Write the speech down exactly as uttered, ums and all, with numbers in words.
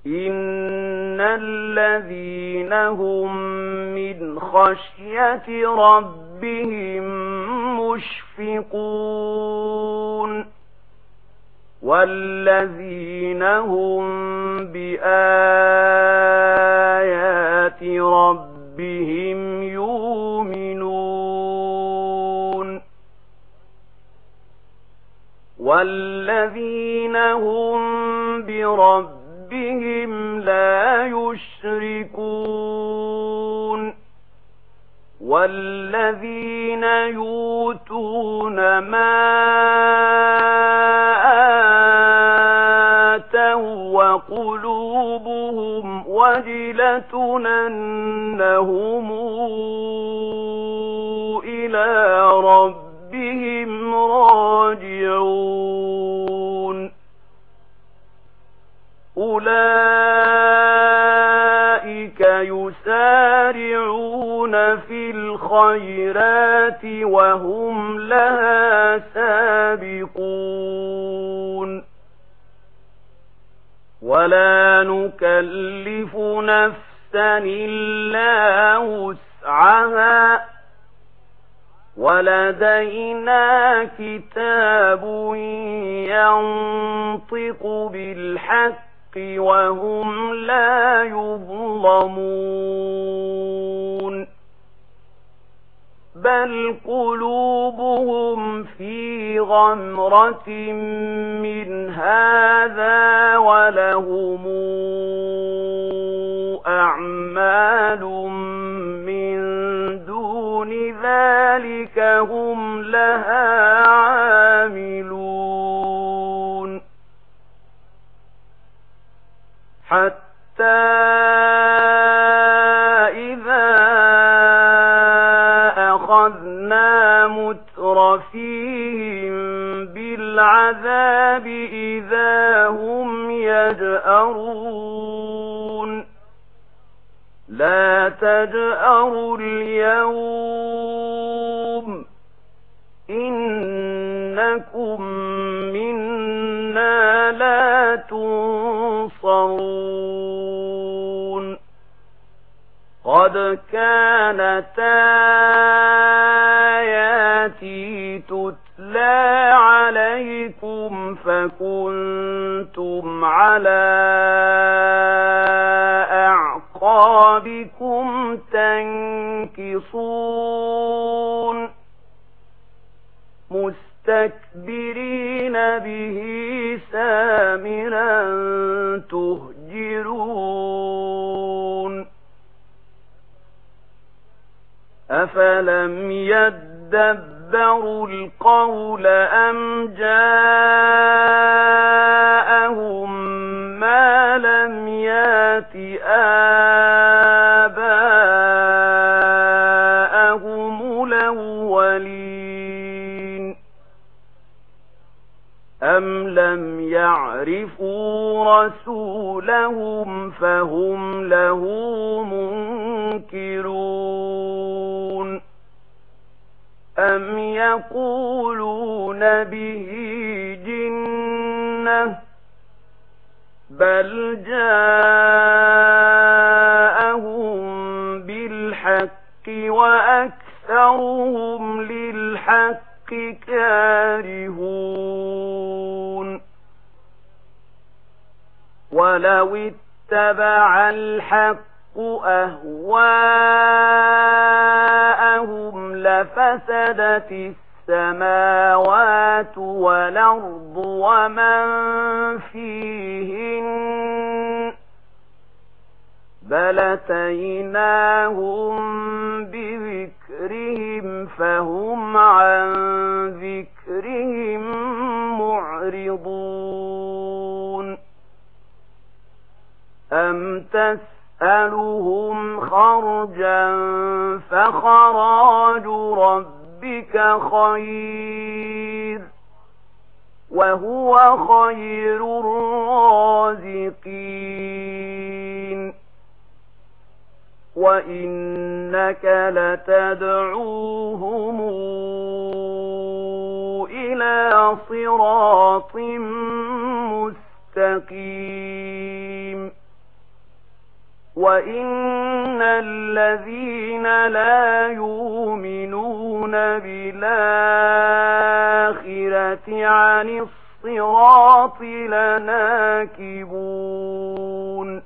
إن الذين هم من خشية ربهم مشفقون والذين هم بآيات ربهم يؤمنون والذين هم بربهم لا يشركون والذين يؤتون ما آتوا وقلوبهم وجلة أنهم إلى ربهم راجعون أولئك يسارعون في الخيرات وهم لها سابقون ولا نكلف نفسا إلا وسعها ولدينا كتاب ينطق بالحق وهم لا يظلمون بل قلوبهم في غمرة من هذا ولهم أعمال من دون ذلك هم لها عاملون حتى إذا أخذنا مترفيهم بالعذاب إذا هم يجأرون لا تجأروا اليوم إنكم منا لا تنصرون قد كانت آياتي تتلى عليكم فكنتم على أعقابكم تنكصون مستكبرين به سامرا تهجرون أفلم يدبروا القول أم جاءهم ما لم يات آباءهم الأولين أم لم يعرفوا رسولهم فهم له منكرون أم يقولون به جنة بل جاءهم بالحق وأكثرهم للحق كارهون ولو اتبع الحق أهواءهم لفسدت السماوات والأرض ومن فيهن بل أتيناهم بذكرهم فهم عن ذكرهم معرضون أم تسألهم خرجا فخراج ربك خير وهو خير الرازقين وإنك لتدعوهم إلى صراط مستقيم وإن الذين لا يؤمنون بالآخرة عن الصراط لناكبون